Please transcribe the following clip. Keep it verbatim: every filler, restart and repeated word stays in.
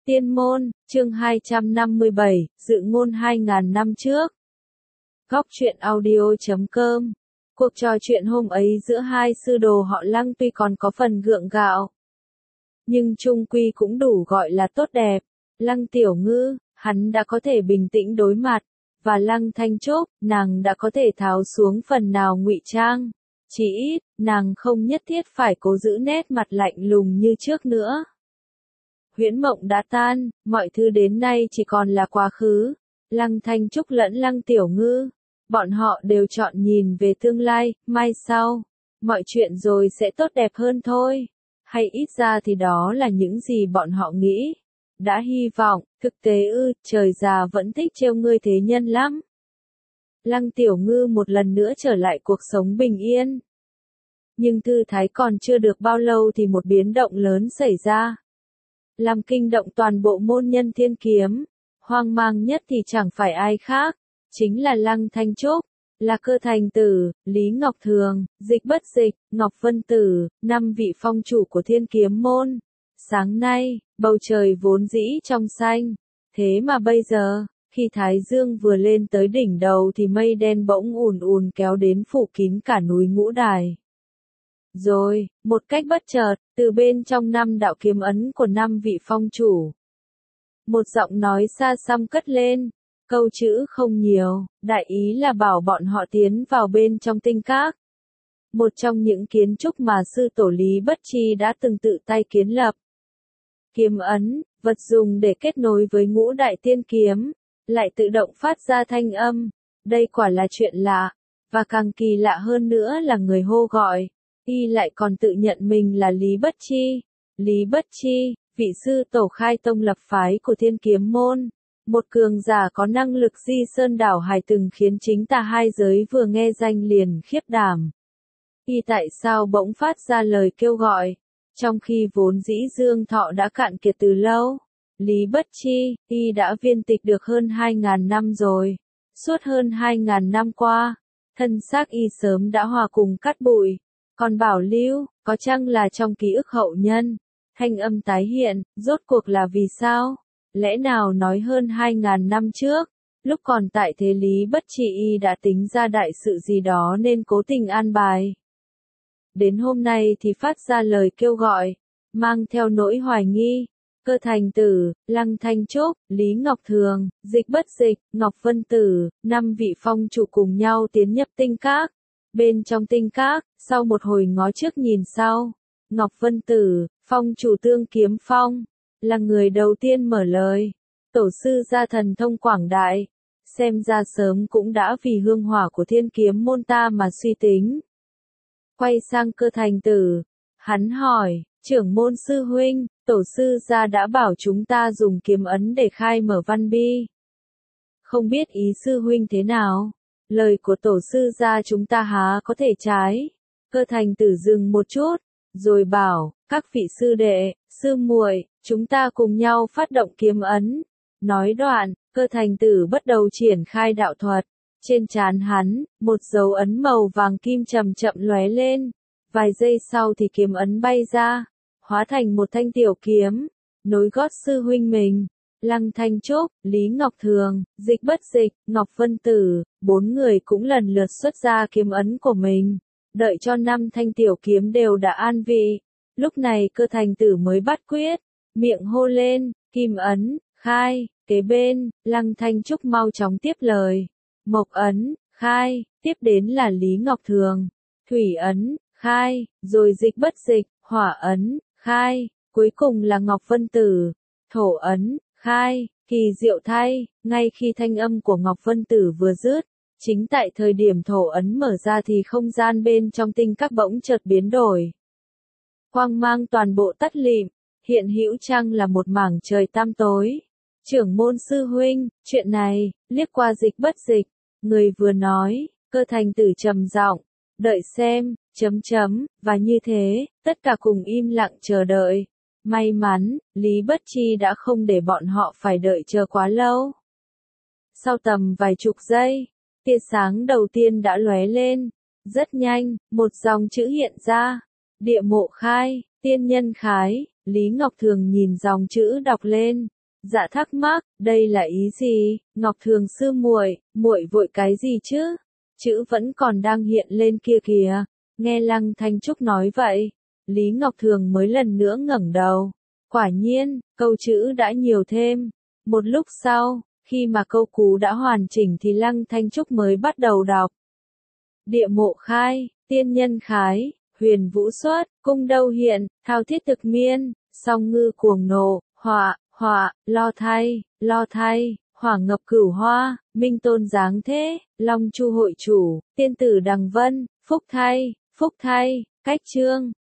Tiên môn, chương hai trăm năm mươi bảy, dự ngôn hai nghìn năm trước. Góc truyện audio chấm com. Cuộc trò chuyện hôm ấy giữa hai sư đồ họ Lăng tuy còn có phần gượng gạo, nhưng chung quy cũng đủ gọi là tốt đẹp. Lăng Tiểu Ngư, hắn đã có thể bình tĩnh đối mặt, và Lăng Thanh Trúc, nàng đã có thể tháo xuống phần nào ngụy trang. Chỉ ít, nàng không nhất thiết phải cố giữ nét mặt lạnh lùng như trước nữa. Huyễn mộng đã tan, mọi thứ đến nay chỉ còn là quá khứ. Lăng Thanh Trúc lẫn Lăng Tiểu Ngư, bọn họ đều chọn nhìn về tương lai, mai sau, mọi chuyện rồi sẽ tốt đẹp hơn thôi. Hay ít ra thì đó là những gì bọn họ nghĩ. Đã hy vọng, thực tế ư, trời già vẫn thích trêu ngươi thế nhân lắm. Lăng Tiểu Ngư một lần nữa trở lại cuộc sống bình yên. Nhưng thư thái còn chưa được bao lâu thì một biến động lớn xảy ra, làm kinh động toàn bộ môn nhân Thiên Kiếm. Hoang mang nhất thì chẳng phải ai khác, chính là Lăng Thanh Trúc, là Cơ Thành Tử, Lý Ngọc Thường, Dịch Bất Dịch, Ngọc Vân Tử, năm vị phong chủ của Thiên Kiếm môn. Sáng nay, bầu trời vốn dĩ trong xanh, thế mà bây giờ, khi Thái Dương vừa lên tới đỉnh đầu thì mây đen bỗng ùn ùn kéo đến phủ kín cả núi Ngũ Đài. Rồi, một cách bất chợt, từ bên trong năm đạo kiếm ấn của năm vị phong chủ, một giọng nói xa xăm cất lên, câu chữ không nhiều, đại ý là bảo bọn họ tiến vào bên trong tinh các. Một trong những kiến trúc mà sư tổ Lý Bất Chi đã từng tự tay kiến lập. Kiếm ấn, vật dùng để kết nối với ngũ đại tiên kiếm, lại tự động phát ra thanh âm. Đây quả là chuyện lạ, và càng kỳ lạ hơn nữa là người hô gọi, y lại còn tự nhận mình là Lý Bất Chi. Lý Bất Chi, vị sư tổ khai tông lập phái của Thiên Kiếm môn, một cường giả có năng lực di sơn đảo hải, từng khiến chính tà hai giới vừa nghe danh liền khiếp đảm. Y tại sao bỗng phát ra lời kêu gọi, trong khi vốn dĩ dương thọ đã cạn kiệt từ lâu? Lý Bất Chi, y đã viên tịch được hơn hai nghìn năm rồi. Suốt hơn hai nghìn năm qua, thân xác y sớm đã hòa cùng cát bụi. Còn bảo lưu, có chăng là trong ký ức hậu nhân? Thanh âm tái hiện, rốt cuộc là vì sao? Lẽ nào nói hơn hai nghìn năm trước, lúc còn tại thế Lý Bất Chi y đã tính ra đại sự gì đó nên cố tình an bài. Đến hôm nay thì phát ra lời kêu gọi, mang theo nỗi hoài nghi. Cơ Thành Tử, Lăng Thanh Trúc, Lý Ngọc Thường, Dịch Bất Dịch, Ngọc Vân Tử, năm vị phong chủ cùng nhau tiến nhập tinh các. Bên trong tinh các, sau một hồi ngó trước nhìn sau, Ngọc Vân Tử, phong chủ Tương Kiếm Phong, là người đầu tiên mở lời. Tổ sư gia thần thông quảng đại, xem ra sớm cũng đã vì hương hỏa của Thiên Kiếm môn ta mà suy tính. Quay sang Cơ Thành Tử, hắn hỏi, trưởng môn sư huynh, tổ sư gia đã bảo chúng ta dùng kiếm ấn để khai mở văn bi. Không biết ý sư huynh thế nào? Lời của tổ sư gia chúng ta há có thể trái? Cơ Thành Tử dừng một chút, rồi bảo, các vị sư đệ, sư muội, chúng ta cùng nhau phát động kiếm ấn. Nói đoạn, Cơ Thành Tử bắt đầu triển khai đạo thuật. Trên trán hắn, một dấu ấn màu vàng kim chậm chậm lóe lên. Vài giây sau thì kiếm ấn bay ra, hóa thành một thanh tiểu kiếm, nối gót sư huynh mình. Lăng Thanh Trúc, Lý Ngọc Thường, Dịch Bất Dịch, Ngọc Vân Tử, bốn người cũng lần lượt xuất ra kiếm ấn của mình. Đợi cho năm thanh tiểu kiếm đều đã an vị, lúc này Cơ Thành Tử mới bắt quyết, miệng hô lên, kim ấn, khai. Kế bên, Lăng Thanh Trúc mau chóng tiếp lời, mộc ấn, khai, tiếp đến là Lý Ngọc Thường, thủy ấn, khai, rồi Dịch Bất Dịch, hỏa ấn, khai, cuối cùng là Ngọc Vân Tử, thổ ấn, khai. Kỳ diệu thay, ngay khi thanh âm của Ngọc Vân Tử vừa dứt, chính tại thời điểm thổ ấn mở ra thì không gian bên trong tinh các bỗng chợt biến đổi. Quang mang toàn bộ tắt lịm, hiện hữu chăng là một mảng trời tăm tối. Trưởng môn sư huynh, chuyện này, liếc qua Dịch Bất Dịch, người vừa nói, Cơ Thành Tử trầm giọng, đợi xem, chấm chấm, và như thế, tất cả cùng im lặng chờ đợi. May mắn, Lý Bất Chi đã không để bọn họ phải đợi chờ quá lâu. Sau tầm vài chục giây, tia sáng đầu tiên đã lóe lên. Rất nhanh, một dòng chữ hiện ra. Địa mộ khai, tiên nhân khái. Lý Ngọc Thường nhìn dòng chữ đọc lên, Dạ thắc mắc, đây là ý gì? Ngọc Thường sư muội, muội vội cái gì chứ? Chữ vẫn còn đang hiện lên kia kìa. Nghe Lăng Thanh Trúc nói vậy, Lý Ngọc Thường mới lần nữa ngẩng đầu. Quả nhiên, câu chữ đã nhiều thêm. Một lúc sau, khi mà câu cú đã hoàn chỉnh thì Lăng Thanh Trúc mới bắt đầu đọc. Địa mộ khai, tiên nhân khái, huyền vũ xuất, cung đâu hiện, thao thiết thực miên, song ngư cuồng nộ, họa, họa, lo thay, lo thay, hỏa ngập cửu hoa, minh tôn giáng thế, long chu hội chủ, tiên tử đằng vân, phúc thay, phúc thay, cách chương.